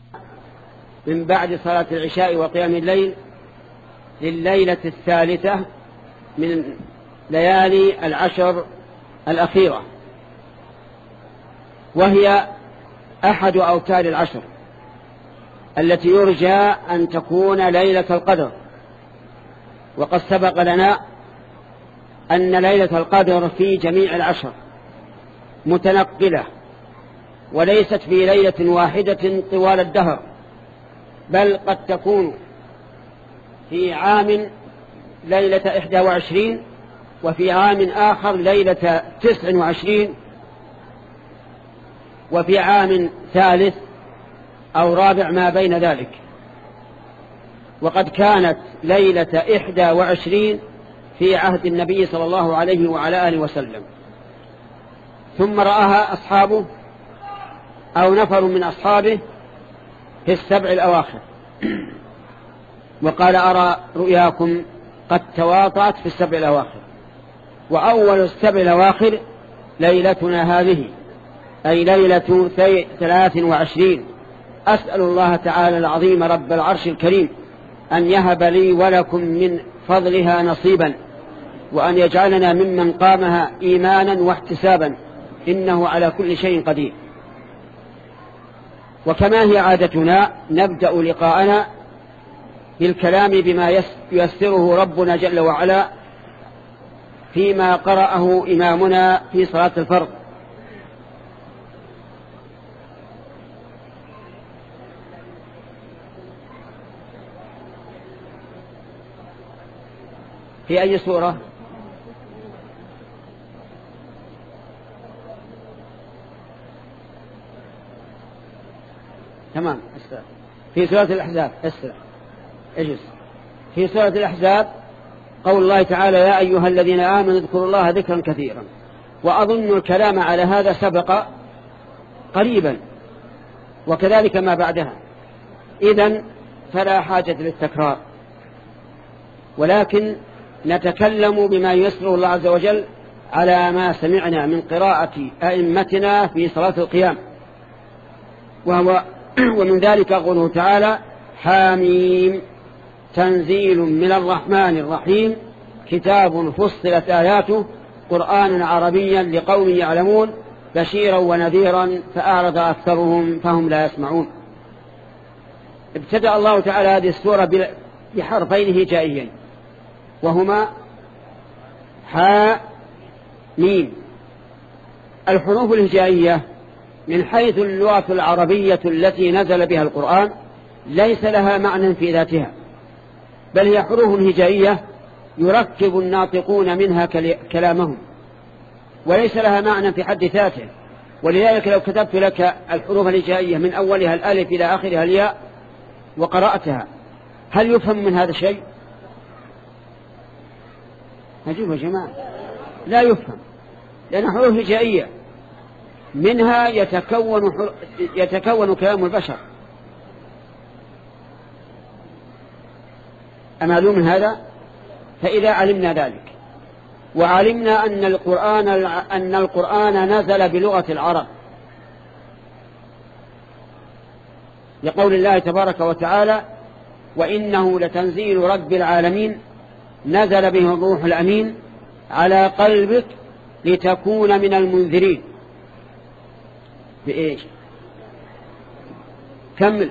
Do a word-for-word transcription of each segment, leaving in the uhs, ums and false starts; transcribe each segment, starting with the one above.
من بعد صلاة العشاء وقيام الليل لليلة الثالثة من ليالي العشر الأخيرة، وهي أحد أوتار العشر التي يرجى أن تكون ليلة القدر. وقد سبق لنا أن ليلة القدر في جميع العشر متنقلة، وليست في ليلة واحدة طوال الدهر، بل قد تكون في عام ليلة إحدى وعشرين، وفي عام آخر ليلة تسع وعشرين، وفي عام ثالث أو رابع ما بين ذلك. وقد كانت ليلة إحدى وعشرين في عهد النبي صلى الله عليه وعلى آله وسلم، ثم رآها أصحابه أو نفر من أصحابه في السبع الأواخر، وقال أرى رؤياكم قد تواطأت في السبع الأواخر، وأول السبع الأواخر ليلتنا هذه، أي ليلة ثلاث وعشرين. أسأل الله تعالى العظيم رب العرش الكريم أن يهب لي ولكم من فضلها نصيبا، وأن يجعلنا ممن قامها إيمانا واحتسابا، إنه على كل شيء قدير. وكما هي عادتنا نبدأ لقاءنا بالكلام بما ييسره ربنا جل وعلا فيما قرأه إمامنا في صلاة الفرض. في أي سورة؟ تمام. في سورة الأحزاب. اسرع اجلس. في سورة الأحزاب قول الله تعالى يا أيها الذين آمنوا اذكروا الله ذكرا كثيرا. وأظن الكلام على هذا سبق قريبا، وكذلك ما بعدها، إذن فلا حاجة للتكرار، ولكن نتكلم بما يسره الله عز وجل على ما سمعنا من قراءة أئمتنا في صلاة القيام. وهو ومن ذلك قوله تعالى حاميم تنزيل من الرحمن الرحيم كتاب فصلت آياته قرآنا عربيا لقوم يعلمون بشيرا ونذيرا فأعرض أكثرهم فهم لا يسمعون. ابتدأ الله تعالى هذه السورة بحرفين هجائيين، وهما حاء ميم. الحروف الهجائية من حيث اللغة العربية التي نزل بها القرآن ليس لها معنى في ذاتها، بل هي حروف هجائية يركب الناطقون منها كلامهم، وليس لها معنى في حد ذاته. ولذلك لو كتبت لك الحروف الهجائية من أولها الألف إلى آخرها الياء وقرأتها، هل يفهم من هذا الشيء؟ نجيب يا جماعة، لا يفهم، لأن حروف هجائية منها يتكون, يتكون كلام البشر. أمالوا من هذا؟ فإذا علمنا ذلك وعلمنا أن القرآن, أن القرآن نزل بلغة العرب لقول الله تبارك وتعالى وإنه لتنزيل رب العالمين نزل به الروح الأمين على قلبك لتكون من المنذرين. بإيش؟ كمل.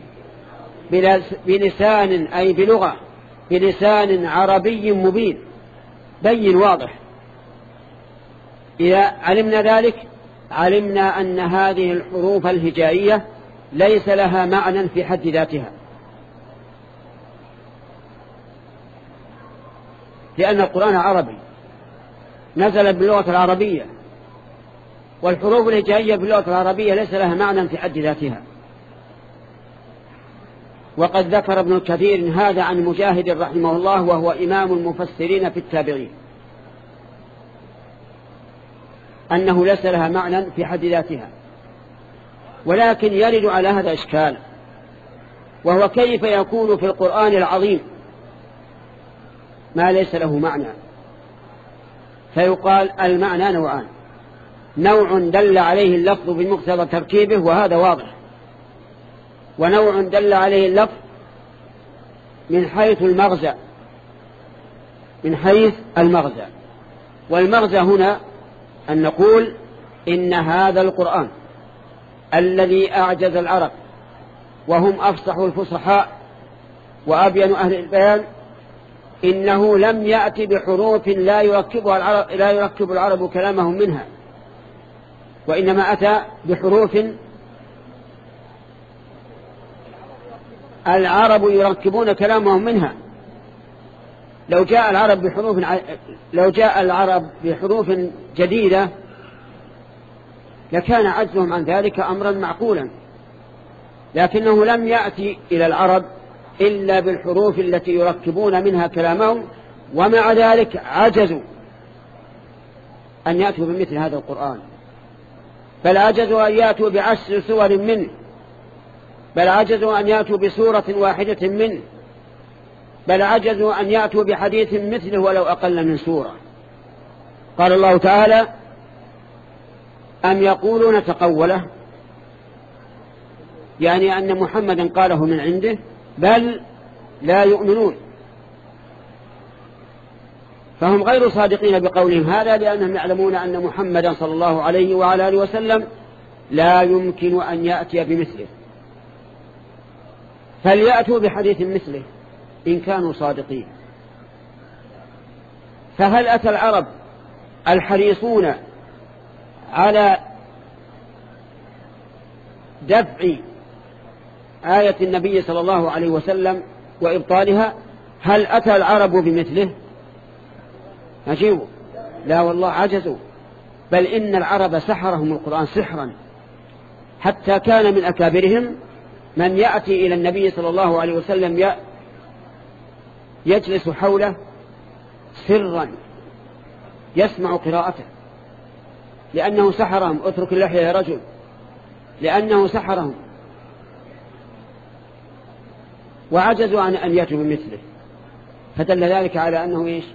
بلسان أي بلغة، بلسان عربي مبين بين واضح. إذا علمنا ذلك علمنا أن هذه الحروف الهجائية ليس لها معنى في حد ذاتها، لأن القرآن عربي نزل باللغة العربية، والحروف الهجائية باللغة العربية ليس لها معنى في حد ذاتها. وقد ذكر ابن الكثير هذا عن مجاهد رحمه الله وهو إمام المفسرين في التابعين، أنه ليس لها معنى في حد ذاتها. ولكن يرد على هذا إشكال، وهو كيف يكون في القرآن العظيم ما ليس له معنى؟ فيقال المعنى نوعان: نوع دل عليه اللفظ بمقتضى تركيبه وهذا واضح، ونوع دل عليه اللفظ من حيث المغزى من حيث المغزى والمغزى هنا أن نقول إن هذا القرآن الذي أعجز العرب وهم أفصح الفصحاء وأبين أهل البيان إنه لم يأتي بحروف لا يركبها العرب, لا يركب العرب كلامهم منها، وإنما أتى بحروف العرب يركبون كلامهم منها. لو جاء العرب بحروف لو جاء العرب بحروف جديدة لكان عجزهم عن ذلك أمرا معقولا، لكنه لم يأتي إلى العرب إلا بالحروف التي يركبون منها كلامهم، ومع ذلك عجزوا أن يأتوا بمثل هذا القرآن، بل عجزوا أن يأتوا بعشر سور منه، بل عجزوا أن يأتوا بسورة واحدة منه، بل عجزوا أن يأتوا بحديث مثله ولو أقل من سورة. قال الله تعالى: أم يقولون تقوله، يعني أن محمدا قاله من عنده، بل لا يؤمنون. فهم غير صادقين بقولهم هذا، لأنهم يعلمون أن محمدا صلى الله عليه وعلى آله وسلم لا يمكن أن يأتي بمثله، فليأتوا بحديث مثله إن كانوا صادقين. فهل أتى العرب الحريصون على دفع آية النبي صلى الله عليه وسلم وإبطالها، هل أتى العرب بمثله؟ أجيبوا: لا والله، عجزوا. بل إن العرب سحرهم القرآن سحرا، حتى كان من أكابرهم من يأتي إلى النبي صلى الله عليه وسلم يجلس حوله سرا يسمع قراءته، لأنه سحرهم. اترك اللحية يا رجل، لأنه سحرهم وعجزوا عن أن يأتوا بمثله. فدل ذلك على أنه إيش؟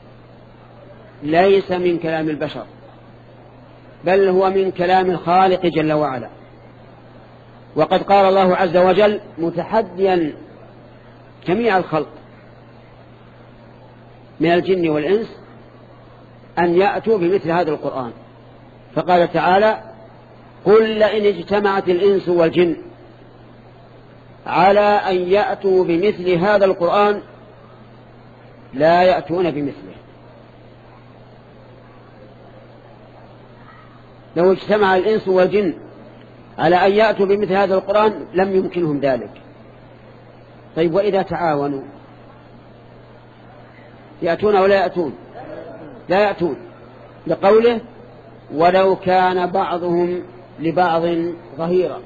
ليس من كلام البشر، بل هو من كلام الخالق جل وعلا. وقد قال الله عز وجل متحديا جميع الخلق من الجن والإنس أن يأتوا بمثل هذا القرآن، فقال تعالى: قل لئن اجتمعت الإنس والجن على أن يأتوا بمثل هذا القرآن لا يأتون بمثله. لو اجتمع الإنس والجن على أن يأتوا بمثل هذا القرآن لم يمكنهم ذلك. طيب، وإذا تعاونوا يأتون ولا يأتون؟ لا يأتون، لقوله: ولو كان بعضهم لبعض ظهيرا.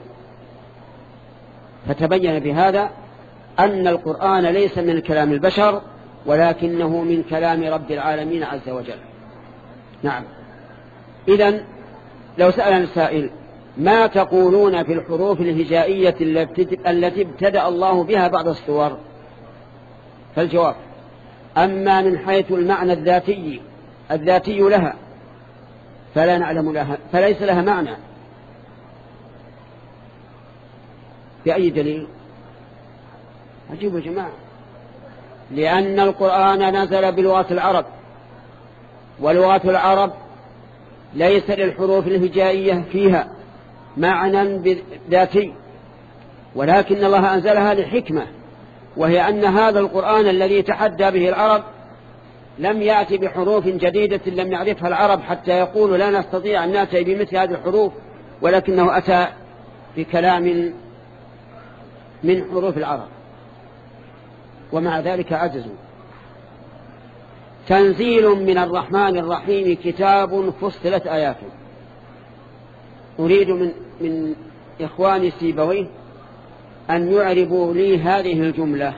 فتبين بهذا أن القرآن ليس من كلام البشر، ولكنه من كلام رب العالمين عز وجل. نعم. إذن لو سألنا السائل: ما تقولون في الحروف الهجائية التي ابتدأ الله بها بعض السور؟ فالجواب: أما من حيث المعنى الذاتي الذاتي لها فلا نعلم لها، فليس لها معنى. بأي دليل؟ عجيب يا جماعة. لأن القرآن نزل بلغة العرب، ولغة العرب ليس للحروف الهجائية فيها معنى ذاتي، ولكن الله أنزلها لحكمة، وهي أن هذا القرآن الذي تحدى به العرب لم يأتي بحروف جديدة لم يعرفها العرب حتى يقولوا لا نستطيع أن نأتي بمثل هذه الحروف، ولكنه أتى بكلام من حروف العرب، ومع ذلك عجزوا. تنزيل من الرحمن الرحيم كتاب فصلت آياته. أريد من, من إخواني سيبويه أن يعربوا لي هذه الجملة.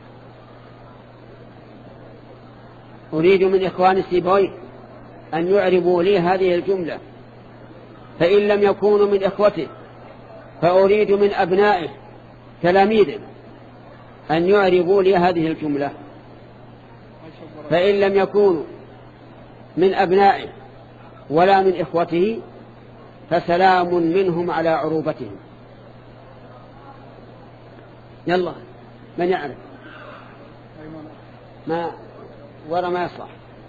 أريد من إخواني سيبويه أن يعربوا لي هذه الجملة، فإن لم يكونوا من إخوته فأريد من أبنائه تلاميذه أن يعربوا لي هذه الجملة، فإن لم يكونوا من أبنائه ولا من إخوته فسلام منهم على عروبتهم. يلا من يعرف؟ ما ورا ما يصلح.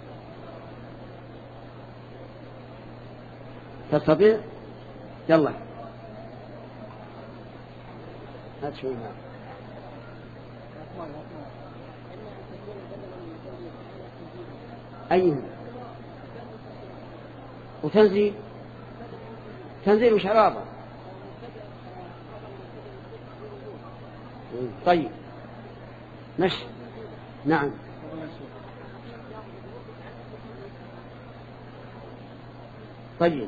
تستطيع؟ يلا هات شوي معك. أيهم؟ وتنزيل تنزيل وش علاقة؟ طيب مش نعم. طيب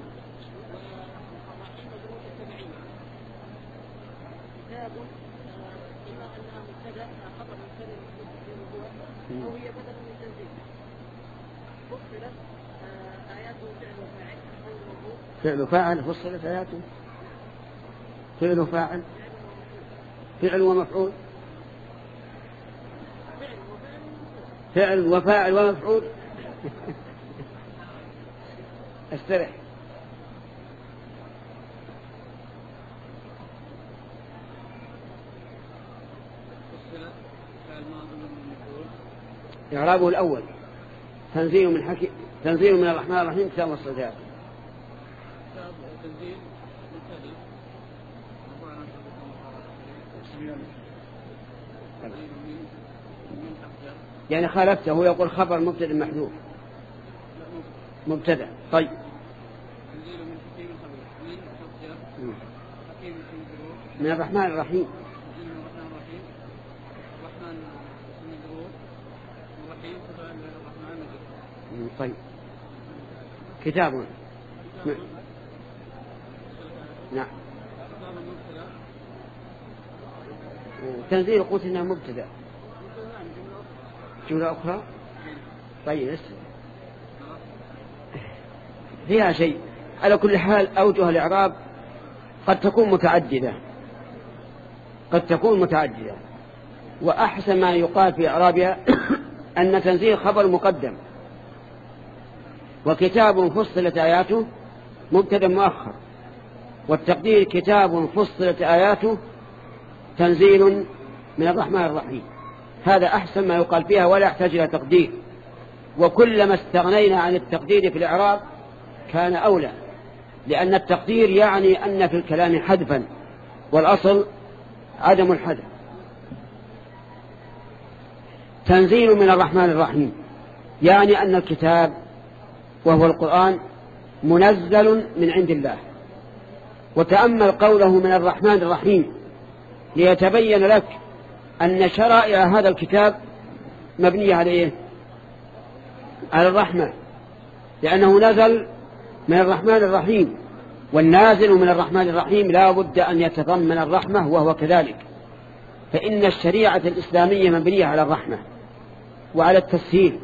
فعل فاعل فصلت آياته. فعل فاعل فعل ومفعول فعل وفاعل ومفعول. استرح. إعرابه الأول تنزيل من حكي تنزيل من الرحمن الرحيم كتاب الصلاة. يعني خالفته، هو يقول خبر مبتدأ محذوف. مبتدأ. طيب من الرحمن الرحيم. طيب كتاب. نعم. تنزيل قلت إنها مبتدأ. جملة أخرى. طيب اسم فيها شيء. على كل حال أوجه الإعراب قد تكون متعددة قد تكون متعددة وأحسن ما يقال في إعرابها أن تنزيل خبر مقدم، وكتاب فصلت آياته مبتدأ مؤخر، والتقدير كتاب فصلت آياته تنزيل من الرحمن الرحيم. هذا أحسن ما يقال فيها ولا يحتاج إلى تقدير، وكلما استغنينا عن التقدير في الإعراب كان أولى، لأن التقدير يعني أن في الكلام حذفا والأصل عدم الحذف. تنزيل من الرحمن الرحيم يعني أن الكتاب وهو القرآن منزل من عند الله. وتأمل قوله من الرحمن الرحيم ليتبين لك أن شرائع هذا الكتاب مبنية على إيه؟ على الرحمة، لأنه نزل من الرحمن الرحيم، والنازل من الرحمن الرحيم لا بد أن يتضمن الرحمة، وهو كذلك، فإن الشريعة الإسلامية مبنية على الرحمة وعلى التسهيل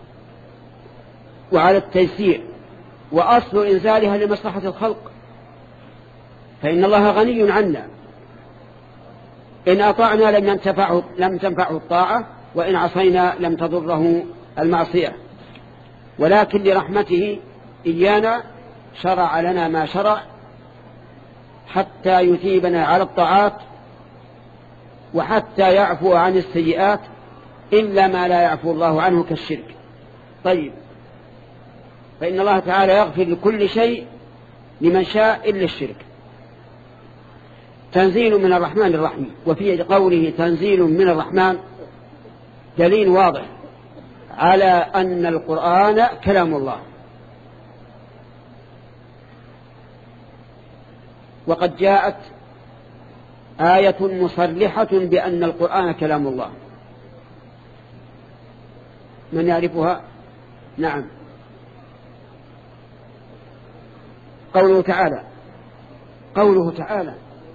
وعلى التيسير، وأصل إنزالها لمصلحة الخلق، فإن الله غني عنا، إن أطعنا لم ينتفعه لم تنفعه الطاعة، وإن عصينا لم تضره المعصية، ولكن لرحمته إيانا شرع لنا ما شرع حتى يثيبنا على الطاعات وحتى يعفو عن السيئات، إلا ما لا يعفو الله عنه كالشرك. طيب، فإن الله تعالى يغفر لكل شيء لمن شاء إلا الشرك. تنزيل من الرحمن الرحيم، وفي قوله تنزيل من الرحمن دليل واضح على أن القرآن كلام الله، وقد جاءت آية مصرحة بأن القرآن كلام الله. من يعرفها؟ نعم. قوله تعالى قوله تعالى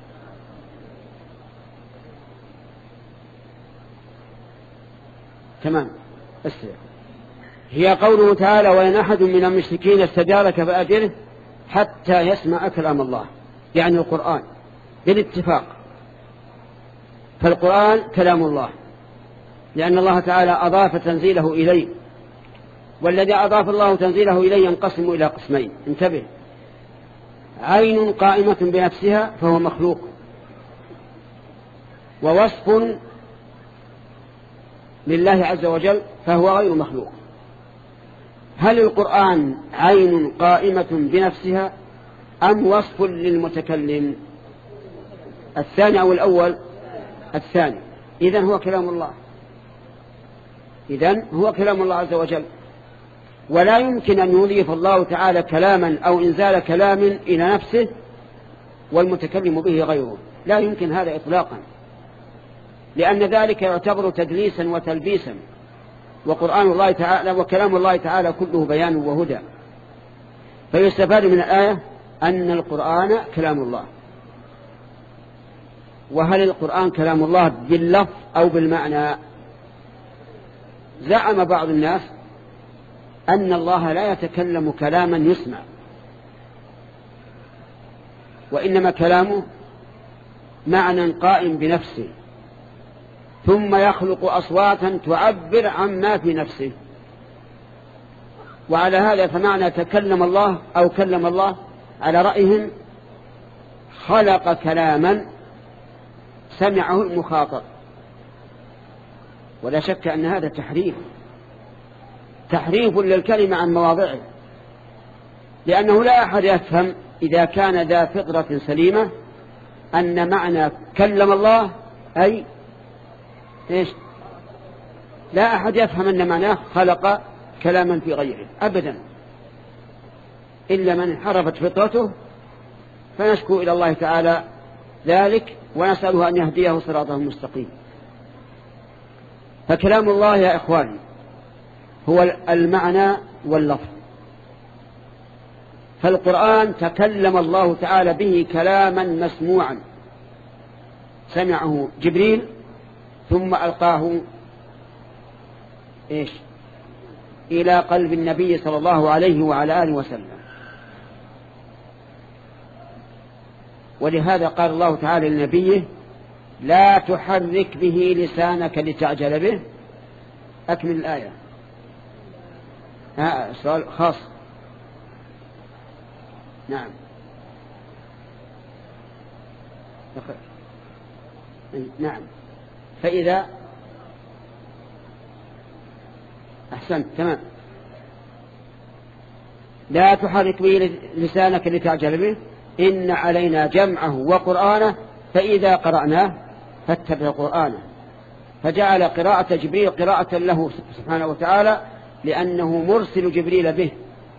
تمام أسرع. هي قوله تعالى وإن أحد من المشركين استجارك فأجره حتى يسمع كلام الله، يعني القرآن بالاتفاق. فالقرآن كلام الله لأن الله تعالى أضاف تنزيله إليه، والذي أضاف الله تنزيله إليه ينقسم إلى قسمين. انتبه، عين قائمة بنفسها فهو مخلوق، ووصف لله عز وجل فهو غير مخلوق. هل القرآن عين قائمة بنفسها أم وصف للمتكلم؟ الثاني أو الأول؟ الثاني. إذن هو كلام الله، إذن هو كلام الله عز وجل، ولا يمكن أن يضيف الله تعالى كلاما أو إنزال كلام إلى نفسه والمتكلم به غيره، لا يمكن هذا إطلاقا، لأن ذلك يعتبر تدليسا وتلبيسا، وقرآن الله تعالى وكلام الله تعالى كله بيان وهدى. فيستفاد من الآية أن القرآن كلام الله. وهل القرآن كلام الله باللفظ أو بالمعنى؟ زعم بعض الناس أن الله لا يتكلم كلاما يسمع، وإنما كلامه معنى قائم بنفسه، ثم يخلق أصواتا تعبر عما في نفسه. وعلى هذا فمعنى تكلم الله أو كلم الله على رأيهم خلق كلاما سمعه المخاطب، ولا شك أن هذا تحريف تحريف للكلمة عن مواضعه، لأنه لا أحد يفهم إذا كان ذا فطرة سليمة أن معنى كلم الله أي إيش؟ لا أحد يفهم أن معناه خلق كلاما في غيره أبدا، إلا من انحرفت فطرته، فنشكو إلى الله تعالى ذلك ونسأله أن يهديه صراطه المستقيم. فكلام الله يا إخواني هو المعنى واللفظ، فالقرآن تكلم الله تعالى به كلاما مسموعا سمعه جبريل ثم ألقاه إيش؟ إلى قلب النبي صلى الله عليه وعلى آله وسلم. ولهذا قال الله تعالى لنبيه لا تحرك به لسانك لتعجل به. أكمل الآية. ها سؤال خاص. نعم نعم. فإذا أحسنت تمام. لا تحرك به لسانك لتعجل به إن علينا جمعه وقرآنه فإذا قرأناه فاتبع قرآنه. فجعل قراءة جبريل قراءة له سبحانه وتعالى لأنه مرسل جبريل به،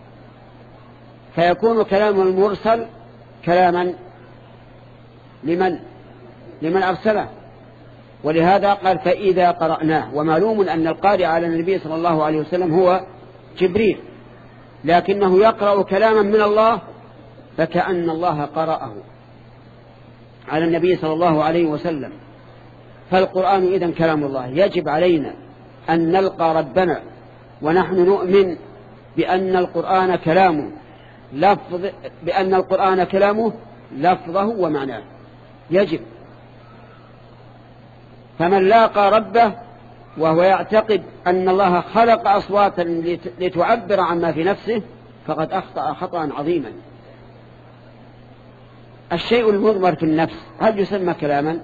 فيكون كلام المرسل كلاما لمن لمن أرسله. ولهذا قال فإذا قرأناه، ومعلوم أن القارئ على النبي صلى الله عليه وسلم هو جبريل، لكنه يقرأ كلاما من الله فكأن الله قرأه على النبي صلى الله عليه وسلم. فالقرآن إذن كلام الله. يجب علينا أن نلقى ربنا ونحن نؤمن بأن القرآن كلامه لفظ بأن القرآن كلامه لفظه ومعناه، يجب. فمن لاقى ربه وهو يعتقد أن الله خلق أصواتا لتعبر عما في نفسه فقد أخطأ خطأ عظيما. الشيء المضمر في النفس هل يسمى كلاما؟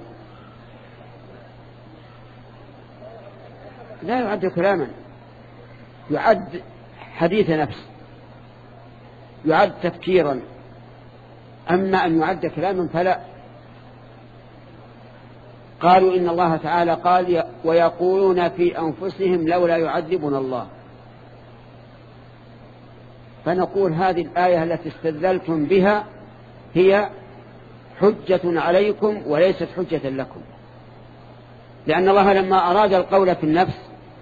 لا يعد كلاما، يعد حديث نفس، يعد تفكيرا. أما أن يعد كلاما فلا. قالوا إن الله تعالى قال ويقولون في أنفسهم لولا يعذبنا الله. فنقول هذه الآية التي استدللتم بها هي حجة عليكم وليست حجة لكم، لأن الله لما أراد القول في النفس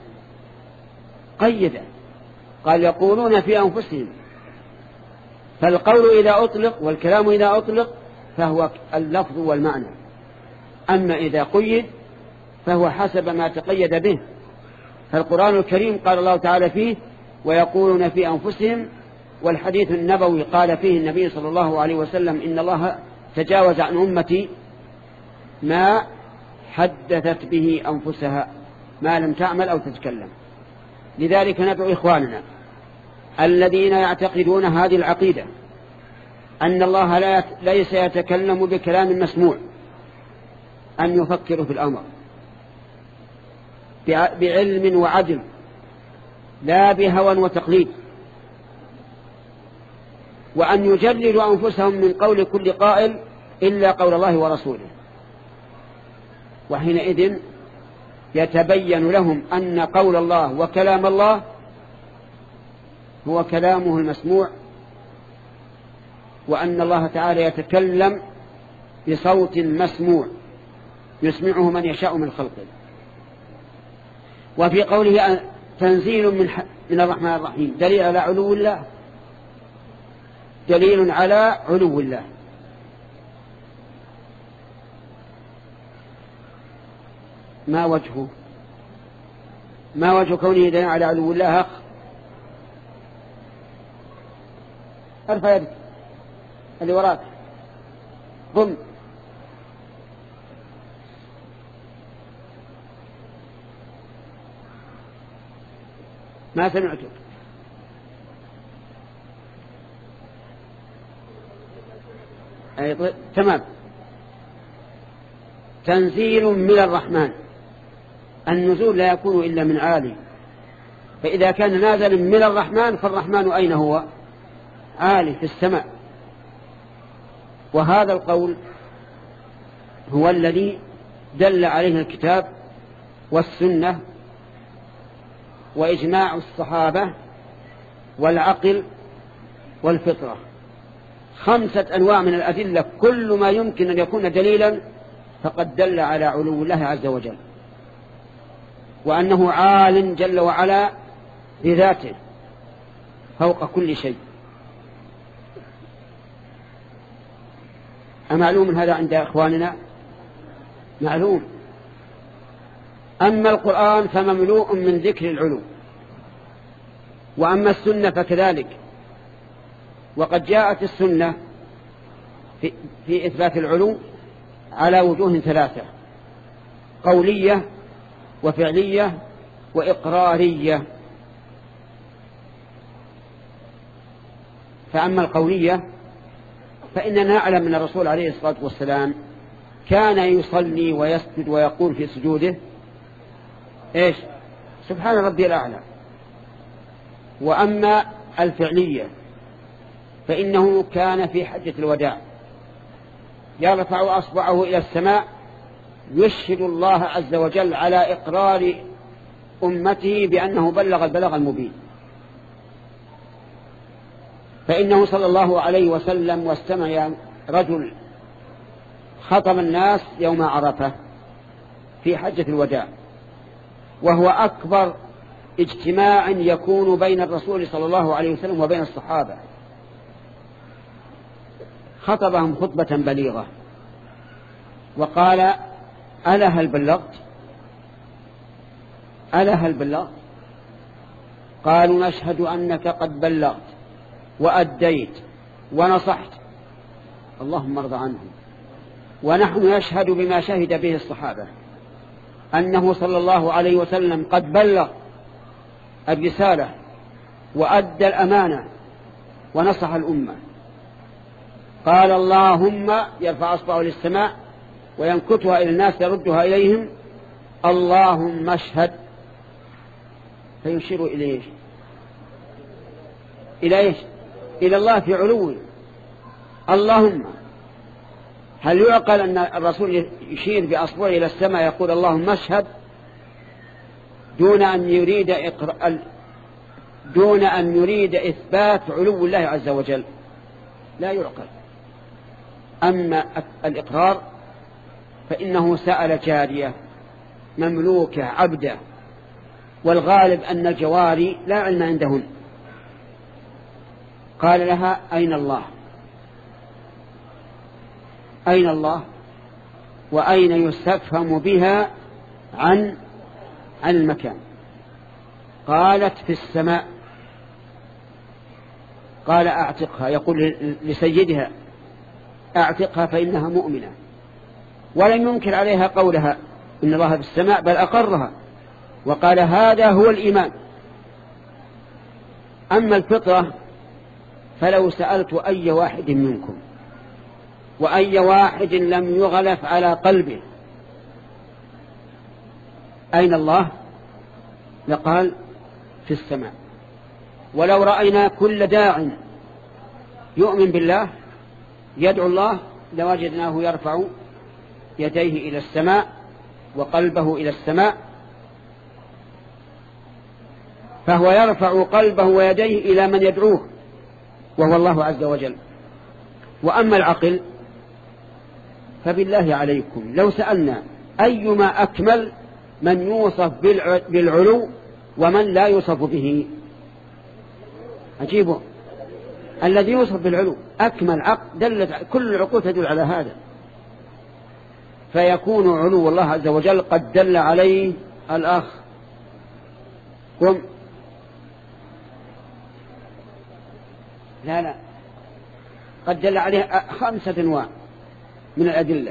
قيده، قال يقولون في أنفسهم. فالقول إذا أطلق والكلام إذا أطلق فهو اللفظ والمعنى، أما إذا قيد فهو حسب ما تقيد به. فالقرآن الكريم قال الله تعالى فيه ويقولون في أنفسهم، والحديث النبوي قال فيه النبي صلى الله عليه وسلم إن الله تجاوز عن أمتي ما حدثت به أنفسها ما لم تعمل أو تتكلم. لذلك ندعو إخواننا الذين يعتقدون هذه العقيدة أن الله لا ليس يتكلم بكلام مسموع أن يفكروا في الأمر بعلم وعدل لا بهوى وتقليد، وأن يجلدوا أنفسهم من قول كل قائل إلا قول الله ورسوله. وحينئذ يتبين لهم أن قول الله وكلام الله هو كلامه المسموع، وأن الله تعالى يتكلم بصوت مسموع يسمعه من يشاء من خلقه. وفي قوله تنزيل من, من الرحمن الرحيم دليل على علو الله، دليل على علو الله. ما وجهه ما وجه كونه دليل على علو الله؟ أخ ارفع يدك اللي وراك ضم. ما سمعتك. أي طيب. تمام. تنزيل من الرحمن، النزول لا يكون إلا من عالي، فإذا كان نازلا من الرحمن فالرحمن أين هو؟ عالي في السماء. وهذا القول هو الذي دل عليه الكتاب والسنة وإجماع الصحابة والعقل والفطرة، خمسة أنواع من الأدلة، كل ما يمكن أن يكون دليلا فقد دل على علو الله عز وجل، وأنه عال جل وعلا بذاته فوق كل شيء. أمعلوم هذا عند إخواننا؟ معلوم. أما القرآن فمملوء من ذكر العلو، وأما السنة فكذلك. وقد جاءت السنة في, في إثبات العلو على وجوه ثلاثة: قولية وفعلية وإقرارية. فأما القولية فإننا نعلم أن الرسول عليه الصلاة والسلام كان يصلي ويسجد ويقول في سجوده إيش؟ سبحان ربي الأعلى. وأما الفعلية فإنه كان في حجة الوداع يرفع أصبعه إلى السماء يشهد الله عز وجل على إقرار أمته بأنه بلغ البلاغ المبين. فإنه صلى الله عليه وسلم واستمع رجل خطب الناس يوم عرفة في حجة الوداع، وهو أكبر اجتماع يكون بين الرسول صلى الله عليه وسلم وبين الصحابة. خطبهم خطبة بليغة وقال: ألا هل بلغت؟ ألا هل بلغت؟ قالوا: نشهد أنك قد بلغت وأديت ونصحت، اللهم ارض عنهم. ونحن نشهد بما شهد به الصحابة أنه صلى الله عليه وسلم قد بلغ الرسالة وأدى الأمانة ونصح الأمة. قال: اللهم، يرفع أصبعه للسماء وينكتها إلى الناس يردها إليهم: اللهم اشهد. فيشير إليه إلى إيش؟ إلى الله في علوه. اللهم، هل يعقل أن الرسول يشير بأصبعه إلى السماء يقول اللهم اشهد دون أن يريد إقر... دون أن يريد إثبات علو الله عز وجل؟ لا يعقل. أما الإقرار فإنه سأل جارية مملوكة عبدة، والغالب أن الجواري لا علم عندهن، قال لها: أين الله؟ أين الله؟ وأين يستفهم بها عن عن المكان؟ قالت: في السماء. قال: أعتقها، يقول لسيدها: أعتقها فإنها مؤمنة. ولم ينكر عليها قولها إن الله في السماء، بل أقرها وقال: هذا هو الإيمان. أما الفطرة فلو سألت أي واحد منكم وأي واحد لم يغلف على قلبه أين الله؟ لقال في السماء. ولو رأينا كل داع يؤمن بالله يدعو الله لوجدناه يرفع يديه إلى السماء وقلبه إلى السماء، فهو يرفع قلبه ويديه إلى من يدعوه وهو الله عز وجل. وأما العقل فبالله عليكم لو سألنا أيما أكمل، من يوصف بالعلو ومن لا يوصف به؟ عجيب، الذي يوصف بالعلو أكمل عقل، دلت كل العقول تدل على هذا، فيكون علو الله عز وجل قد دل عليه الأخ قم لا لا قد دل عليه خمسة أنواع من الأدلة.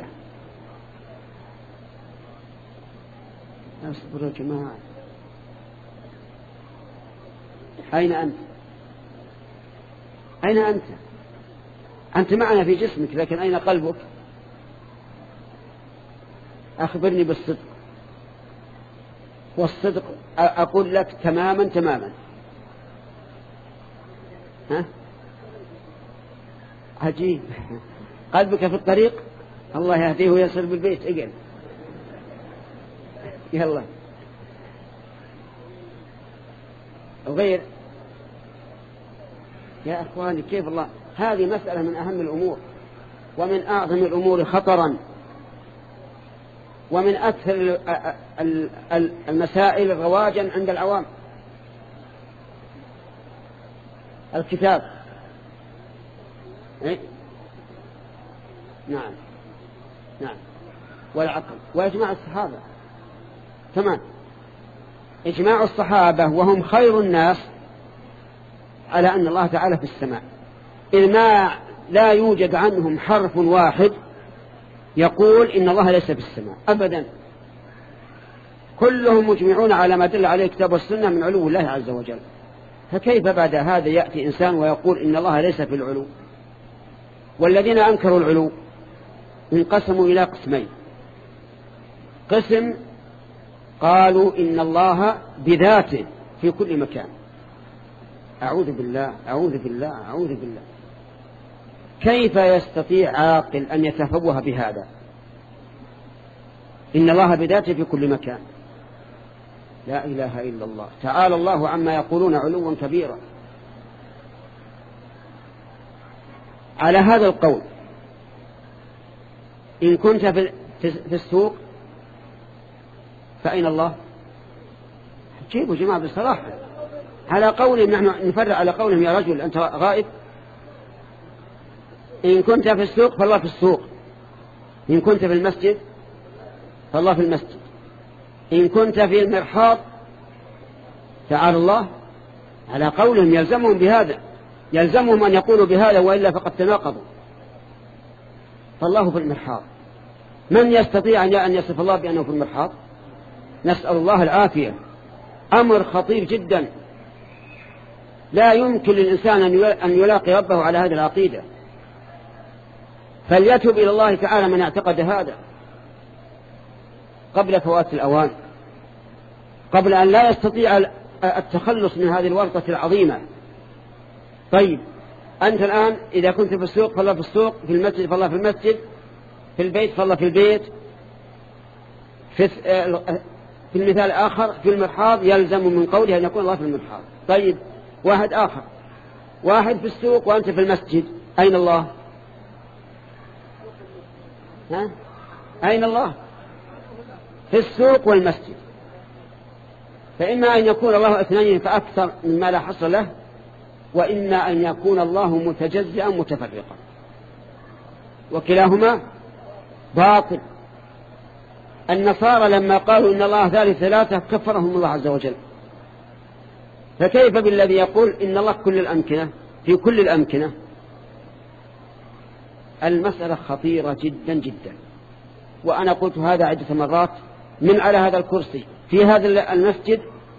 أصبروا يا جماعة، أين أنت؟ أين أنت؟ أنت معنا في جسمك لكن أين قلبك؟ أخبرني بالصدق، والصدق أقول لك تماما تماما. ها؟ عجيب، قلبك في الطريق، الله يهديه ويصل بالبيت. اجل يلا وغير يا أخواني، كيف الله، هذه مسألة من أهم الأمور ومن أعظم الأمور خطرا ومن أكثر المسائل رواجا عند العوام. الكتاب إيه؟ نعم نعم، والعقل وإجماع الصحابة. تمام، إجماع الصحابة وهم خير الناس على أن الله تعالى في السماء، إذ ما لا يوجد عنهم حرف واحد يقول إن الله ليس في السماء أبدا، كلهم مجمعون على ما دل عليه الكتاب والسنة من علو الله عز وجل. فكيف بعد هذا يأتي إنسان ويقول إن الله ليس في العلو؟ والذين أنكروا العلو انقسموا إلى قسمين. قسم قالوا إن الله بذاته في كل مكان. أعوذ بالله أعوذ بالله أعوذ بالله، كيف يستطيع عاقل أن يتفوه بهذا؟ إن الله بذاته في كل مكان، لا إله إلا الله، تعالى الله عما يقولون علوا كبيرا. على هذا القول إن كنت في السوق فأين الله؟ جيبوا جماعة بصراحة، على قولهم نحن نفرع على قولهم يا رجل أنت غائب. إن كنت في السوق فالله في السوق، إن كنت في المسجد فالله في المسجد، إن كنت في المرحاض تعالى الله. على قولهم يلزمهم بهذا، يلزمهم أن يقولوا بهذا وإلا فقد تناقضوا. فالله في المرحاض، من يستطيع أن يصف الله بأنه في المرحاض؟ نسأل الله العافية. أمر خطير جدا، لا يمكن للإنسان أن يلاقي ربه على هذه العقيدة، فليتوب إلى الله تعالى من اعتقد هذا قبل فوات الأوان، قبل أن لا يستطيع التخلص من هذه الورطة العظيمة. طيب أنت الآن إذا كنت في السوق فالله في السوق، في المسجد فالله في المسجد، في البيت فالله في البيت، في, في المثال آخر في المرحاض، يلزم من قوله أن يكون الله في المرحاض. طيب واحد آخر، واحد في السوق وأنت في المسجد، أين الله؟ ها؟ أين الله؟ في السوق والمسجد. فإما أن يكون الله اثنين فأكثر مما لا حصر له، وإما أن يكون الله متجزئا متفرقا، وكلاهما باطل. النصارى لما قالوا إن الله ثالث ثلاثة كفرهم الله عز وجل، فكيف بالذي يقول إن الله كل الأمكنة في كل الأمكنة؟ المسألة خطيرة جدا جدا، وأنا قلت هذا عدة مرات من على هذا الكرسي في هذا المسجد،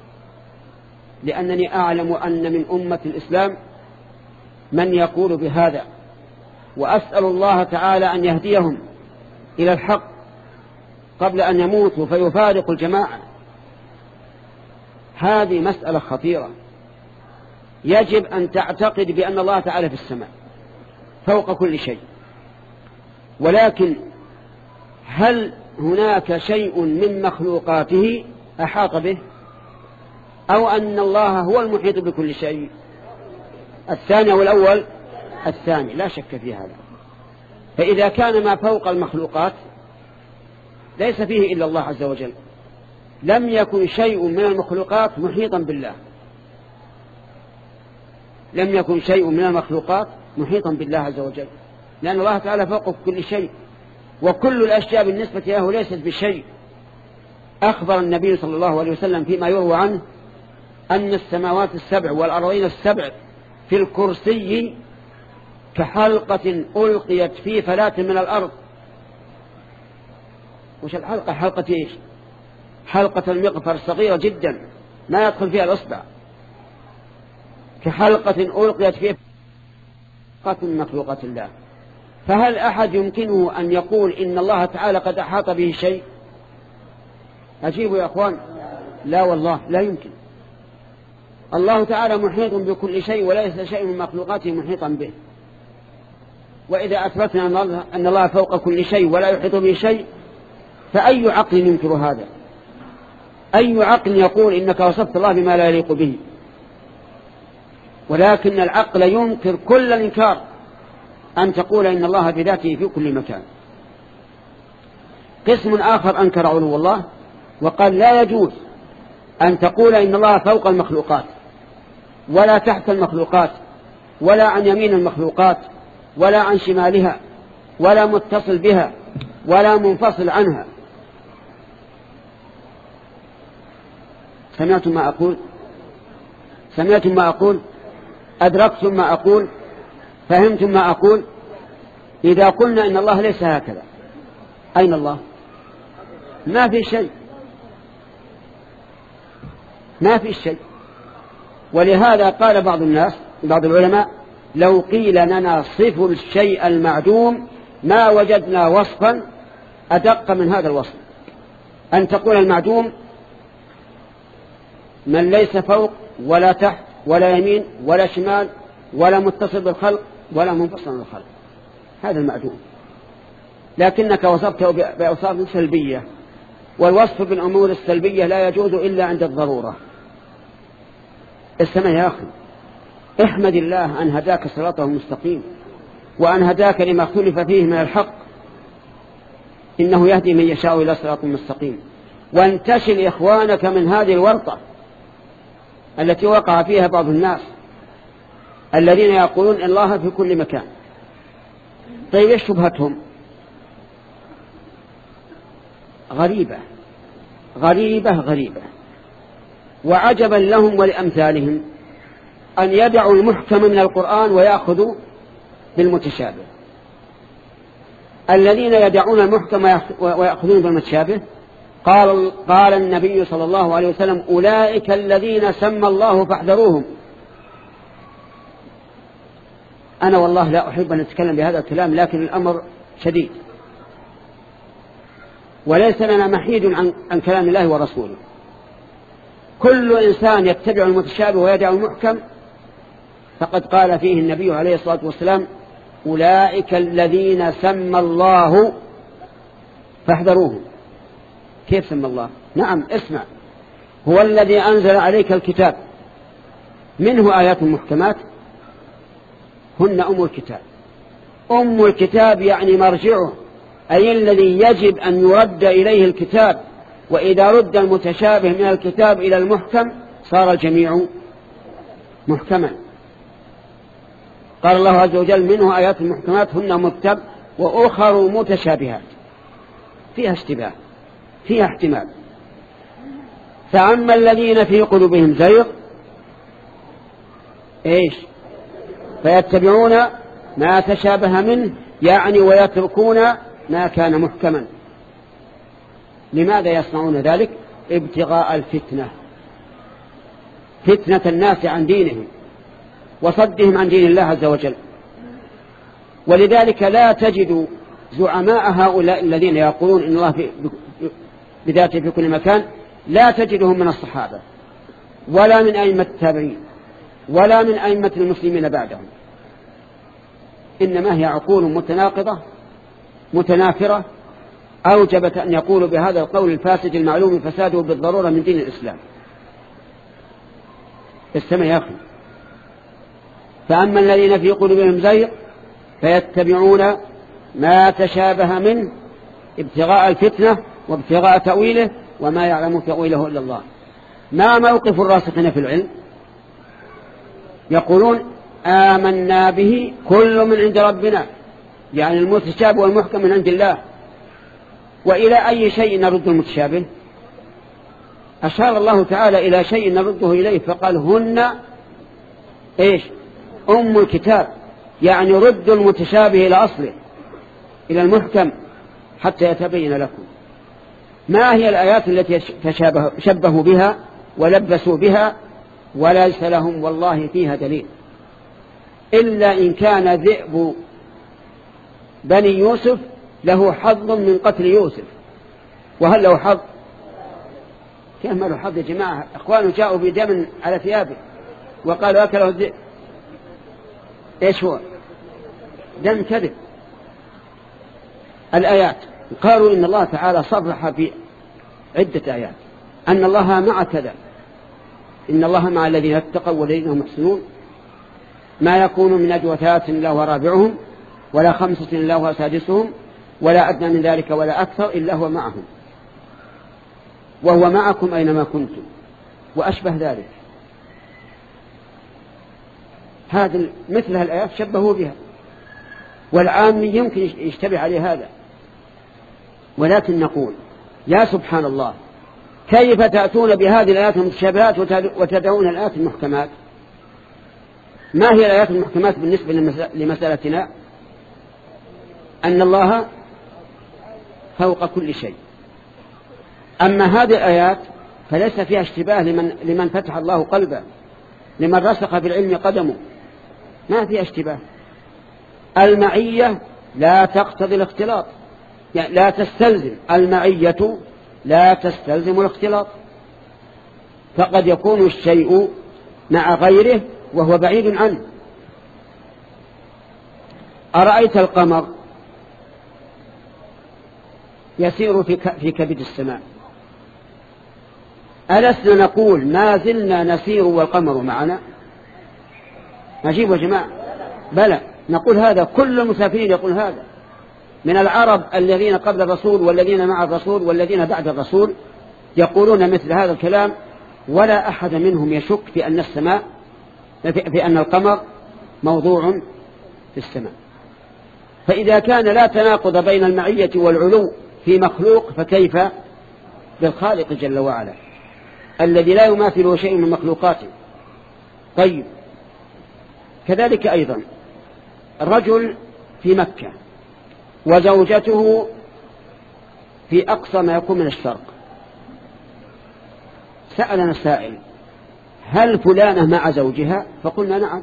لأنني أعلم أن من أمة الإسلام من يقول بهذا، وأسأل الله تعالى أن يهديهم إلى الحق قبل أن يموتوا فيفارقوا الجماعة هذه مسألة خطيرة، يجب أن تعتقد بأن الله تعالى في السماء فوق كل شيء، ولكن هل هناك شيء من مخلوقاته أحاط به، أو أن الله هو المحيط بكل شيء؟ الثاني والأول الثاني لا شك في هذا. فإذا كان ما فوق المخلوقات ليس فيه إلا الله عز وجل، لم يكن شيء من المخلوقات محيطا بالله، لم يكن شيء من المخلوقات محيطا بالله عز وجل، لأن الله تعالى فوق كل شيء، وكل الأشياء بالنسبة له ليست بشيء. أخبر النبي صلى الله عليه وسلم فيما يروى عنه أن السماوات السبع والأرضين السبع في الكرسي كحلقة ألقيت في فلاة من الأرض. وش الحلقة؟ حلقة إيش؟ حلقة المغفر صغيرة جدا ما يدخل فيها الأصبع، كحلقة ألقيت في فلاة من مخلوقات الله. فهل أحد يمكنه أن يقول إن الله تعالى قد أحاط به شيء؟ أجيبوا يا أخوان، لا والله لا يمكن. الله تعالى محيط بكل شيء، وليس شيء من مخلوقاته محيطا به. وإذا أثبتنا أن الله فوق كل شيء ولا يحيط به شيء، فأي عقل ينكر هذا؟ أي عقل يقول إنك وصفت الله بما لا يليق به؟ ولكن العقل ينكر كل الإنكار أن تقول إن الله بذاته في كل مكان. قسم آخر أنكر علو الله وقال لا يجوز أن تقول إن الله فوق المخلوقات ولا تحت المخلوقات ولا عن يمين المخلوقات ولا عن شمالها ولا متصل بها ولا منفصل عنها. سمعتم ما أقول؟ سمعتم ما أقول؟ أدركتم ما أقول؟ فهمتم ما أقول؟ إذا قلنا إن الله ليس هكذا، أين الله؟ ما في شيء، ما في شيء. ولهذا قال بعض الناس، بعض العلماء: لو قيل لنا صفوا الشيء المعدوم ما وجدنا وصفا أدق من هذا الوصف. أن تقول المعدوم من ليس فوق ولا تحت ولا يمين ولا شمال ولا متصل بالخلق ولا منفصل عن الخلق، هذا المعدوم. لكنك وصفته بأوصاف سلبية، والوصف بالأمور السلبية لا يجوز إلا عند الضرورة. استمع يا أخي، احمد الله أن هداك صراطه المستقيم، وأن هداك لما اختلف فيه من الحق، إنه يهدي من يشاء إلى صراط مستقيم. وانتشل إخوانك من هذه الورطة التي وقع فيها بعض الناس الذين يقولون إن الله في كل مكان. طيب ايش شبهتهم؟ غريبة غريبة غريبة. وعجبا لهم ولأمثالهم أن يدعوا المحكم من القرآن ويأخذوا بالمتشابه. الذين يدعون المحكم ويأخذون بالمتشابه قال, قال النبي صلى الله عليه وسلم: أولئك الذين سمى الله فاحذروهم. أنا والله لا أحب أن أتكلم بهذا الكلام، لكن الأمر شديد، وليس لنا محيد عن, عن كلام الله ورسوله. كل إنسان يتبع المتشابه ويدع المحكم فقد قال فيه النبي عليه الصلاة والسلام: أولئك الذين سمى الله فاحذروهم. كيف سمى الله؟ نعم، اسمع: هو الذي أنزل عليك الكتاب منه آيات محكمات هن أم الكتاب. أم الكتاب يعني مرجعه، أي الذي يجب أن يرد إليه الكتاب. وإذا رد المتشابه من الكتاب إلى المحكم صار الجميع محكما. قال الله عز وجل: منه آيات محكمات هن أم الكتاب وأخر متشابهات فيها اشتباه، فيها احتمال. فأما الذين في قلوبهم زيغ إيش؟ فيتبعون ما تشابه منه، يعني ويتركون ما كان محكما. لماذا يصنعون ذلك؟ ابتغاء الفتنة، فتنة الناس عن دينهم وصدهم عن دين الله عز وجل. ولذلك لا تجد زعماء هؤلاء الذين يقولون إن الله في بذاته في كل مكان، لا تجدهم من الصحابة ولا من أئمة التابعين ولا من أئمة المسلمين بعدهم، إنما هي عقول متناقضة متنافرة أوجبت أن يقولوا بهذا القول الفاسد المعلوم فساده بالضرورة من دين الإسلام. استمع يا أخي. فأما الذين في قلوبهم زيغ فيتبعون ما تشابه منه ابتغاء الفتنة وابتغاء تأويله وما يعلم تأويله إلا الله. ما موقف الراسخين في العلم؟ يقولون آمنا به كل من عند ربنا، يعني المتشابه والمحكم من عند الله. وإلى أي شيء نرد المتشابه؟ أشار الله تعالى إلى شيء نرده إليه فقال هن إيش؟ أم الكتاب، يعني رد المتشابه إلى أصله إلى المحكم حتى يتبين لكم. ما هي الآيات التي شبهوا بها ولبسوا بها وليس لهم والله فيها دليل إلا إن كان ذئب بني يوسف له حظ من قتل يوسف. وهل له حظ؟ كيف ما له حظ يا جماعة؟ أخوانه جاءوا بدم على ثيابه وقالوا أكله الذئب. إيش هو؟ دم كذب. الآيات قالوا إن الله تعالى صرح في عدة آيات أن الله مع كذا، إن الله مع الذين اتقوا والذين هم محسنون، ما يكون من نجوى ثلاثة إلا هو رابعهم ولا خمسة إلا هو سادسهم ولا أدنى من ذلك ولا أكثر إلا هو معهم وهو معكم أينما كنتم وأشبه ذلك. هذه مثل الآيات شبهوا بها، والعامي يمكن يشتبه عليه هذا. ولكن نقول يا سبحان الله، كيف تأتون بهذه الآيات المتشابهات وتدعون الآيات المحكمات؟ ما هي الآيات المحكمات بالنسبة لمسألتنا؟ أن الله فوق كل شيء. أما هذه الآيات فليس فيها اشتباه لمن, لمن فتح الله قلبه، لمن رسخ في العلم قدمه، ما فيها اشتباه. المعية لا تقتضي الاختلاط، يعني لا تستلزم، المعية لا تستلزم الاختلاط، فقد يكون الشيء مع غيره وهو بعيد عنه. أرأيت القمر يسير في كبد السماء، ألسنا نقول ما زلنا نسير والقمر معنا؟ نجيب يا جماعة بلى، نقول هذا، كل المسافرين يقول هذا، من العرب الذين قبل الرسول والذين مع الرسول والذين بعد الرسول يقولون مثل هذا الكلام، ولا أحد منهم يشك في أن السماء في أن القمر موضوع في السماء. فإذا كان لا تناقض بين المعية والعلو في مخلوق فكيف بالخالق جل وعلا الذي لا يماثله شيء من مخلوقاته؟ طيب، كذلك أيضا الرجل في مكة وزوجته في أقصى ما يكون من الشرق، سألنا سائل هل فلانة مع زوجها؟ فقلنا نعم.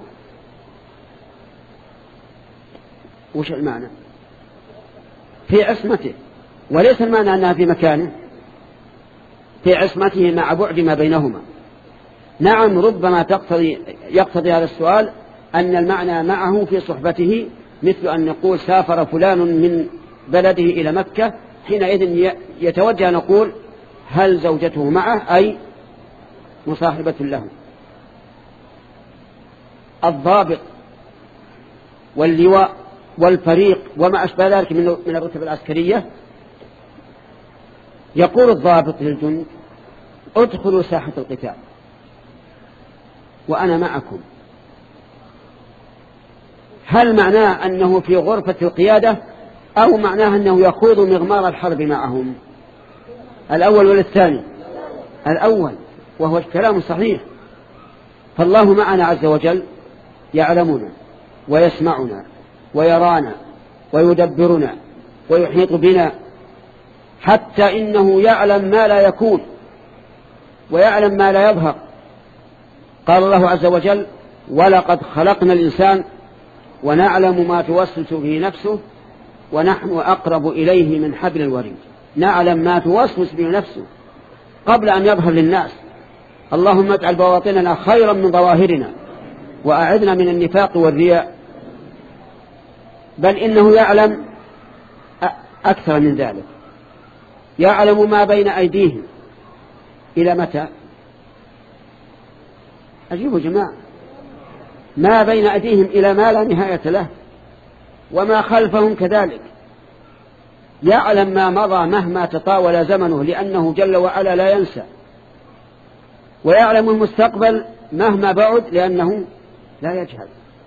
وش المعنى؟ في عصمته، وليس المعنى أنها في مكانه، في عصمته مع بعد ما بينهما. نعم، ربما تقتضي يقتضي هذا السؤال أن المعنى معه في صحبته، مثل أن نقول سافر فلان من بلده إلى مكة، حينئذ يتوجه نقول هل زوجته معه، أي مصاحبة له. الضابط واللواء والفريق وما أشبه ذلك من الرتب العسكرية، يقول الضابط للجند ادخلوا ساحة القتال وأنا معكم. هل معناه أنه في غرفة القيادة أو معناه أنه يخوض مغمار الحرب معهم؟ الأول ولا الثاني؟ الأول، وهو الكلام الصحيح. فالله معنا عز وجل يعلمنا ويسمعنا ويرانا ويدبرنا ويحيط بنا، حتى إنه يعلم ما لا يكون ويعلم ما لا يظهر. قال الله عز وجل ولقد خلقنا الإنسان ونعلم ما توسوس به نفسه ونحن أقرب إليه من حبل الوريد. نعلم ما توسوس به نفسه قبل أن يظهر للناس، اللهم اجعل بواطننا خيرا من ظواهرنا وأعذنا من النفاق والرياء، بل إنه يعلم أكثر من ذلك، يعلم ما بين أيديهم إلى متى؟ أجيبوا جماعة، ما بين أيديهم إلى ما لا نهاية له، وما خلفهم كذلك، يعلم ما مضى مهما تطاول زمنه لأنه جل وعلا لا ينسى، ويعلم المستقبل مهما بعد لأنه لا يجهل.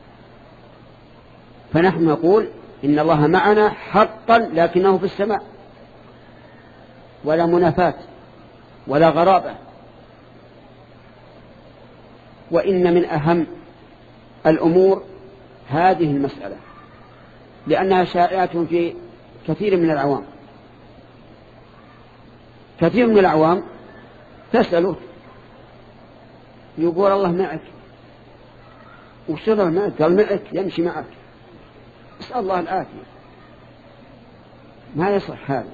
فنحن نقول إن الله معنا حقا لكنه في السماء، ولا منافاة ولا غرابة. وإن من أهم الأمور هذه المسألة، لأنها شائعة في كثير من العوام. كثير من العوام تسأله يقول الله معك، وشرر معك، قال معك يمشي معك، اسأل الله العافية. ما يصح هذا.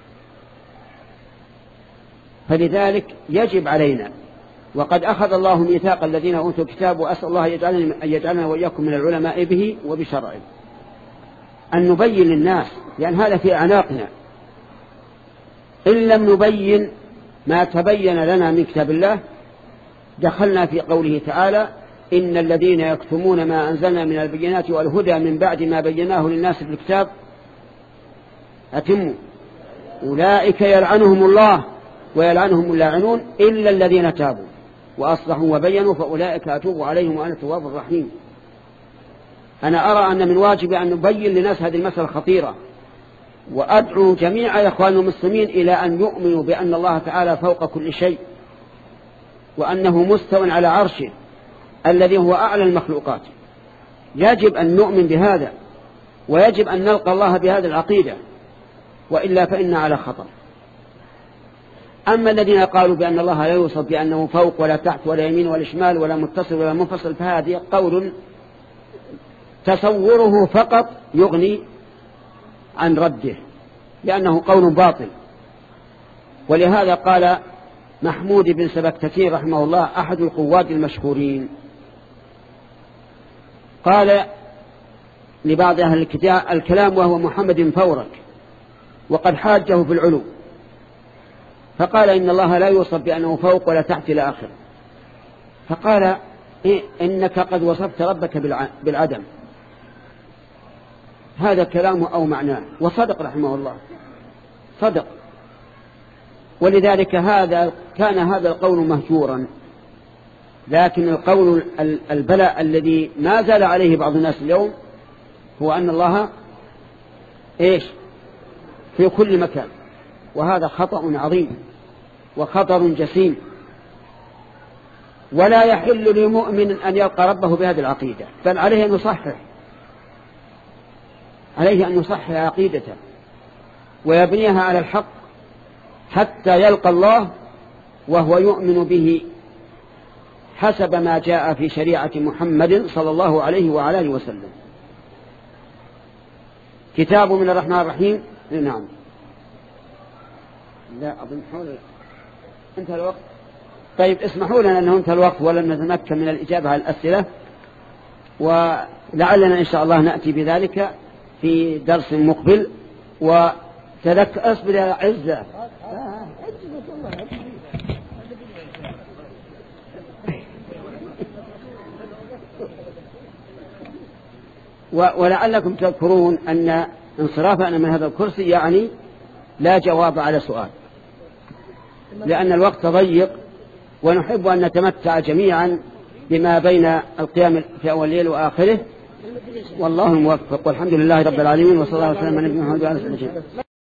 فلذلك يجب علينا، وقد أخذ الله ميثاق الذين أوتوا الكتاب، وأسأل الله أن يجعلنا وإياكم من العلماء به وبشرعه، أن نبين للناس، لأن هذا في أعناقنا. إن لم نبين ما تبين لنا من كتاب الله دخلنا في قوله تعالى: إن الذين يكتمون ما أنزلنا من البينات والهدى من بعد ما بيناه للناس في الكتاب أتموا أولئك يلعنهم الله ويلعنهم اللاعنون إلا الذين تابوا وأصلحوا وبينوا فأولئك أتوب عليهم وأنا التواب الرحيم. أنا أرى أن من واجب أن نبين للناس هذه المسألة الخطيرة، وأدعو جميع إخوان المسلمين إلى أن يؤمنوا بأن الله تعالى فوق كل شيء، وأنه مستوى على عرشه الذي هو أعلى المخلوقات. يجب أن نؤمن بهذا، ويجب أن نلقى الله بهذه العقيدة، وإلا فإن على خطر. أما الذين قالوا بأن الله لا يوصف بأنه فوق ولا تحت ولا يمين ولا شمال ولا متصل ولا منفصل، فهذه قول تصوره فقط يغني عن رده، لأنه قول باطل. ولهذا قال محمود بن سبكتكين رحمه الله أحد القواد المشهورين، قال لبعض أهل الكلام وهو محمد بن فورك وقد حاجه في العلو، فقال إن الله لا يوصف بأنه فوق ولا تحت إلى آخر، فقال إيه إنك قد وصفت ربك بالعدم. هذا كلامه أو معناه، وصدق رحمه الله، صدق. ولذلك هذا كان هذا القول مهجورا. لكن القول البلاء الذي ما زال عليه بعض الناس اليوم هو أن الله إيش في كل مكان، وهذا خطأ عظيم وخطر جسيم، ولا يحل لمؤمن أن يلقى ربه بهذه العقيدة، بل عليه أن يصحح عليه أن يصحح عقيدته ويبنيها على الحق حتى يلقى الله وهو يؤمن به حسب ما جاء في شريعة محمد صلى الله عليه وعلى آله وسلم. كتاب من الرحمن الرحيم. نعم. لا أظن حول انتهى الوقت. طيب اسمحوا لنا أنه انتهى الوقت ولم نتمكن من الإجابة على الأسئلة، ولعلنا إن شاء الله نأتي بذلك في درس مقبل. وتذكر أصبر يا عزة، ولعلكم تذكرون أن انصرافنا من هذا الكرسي يعني لا جواب على سؤال، لأن الوقت ضيق ونحب أن نتمتع جميعا بما بين القيام في أول الليل وآخره. والله الموفق، والحمد لله رب العالمين، وصلى الله وسلم على نبينا محمد وعلى آله وصحبه.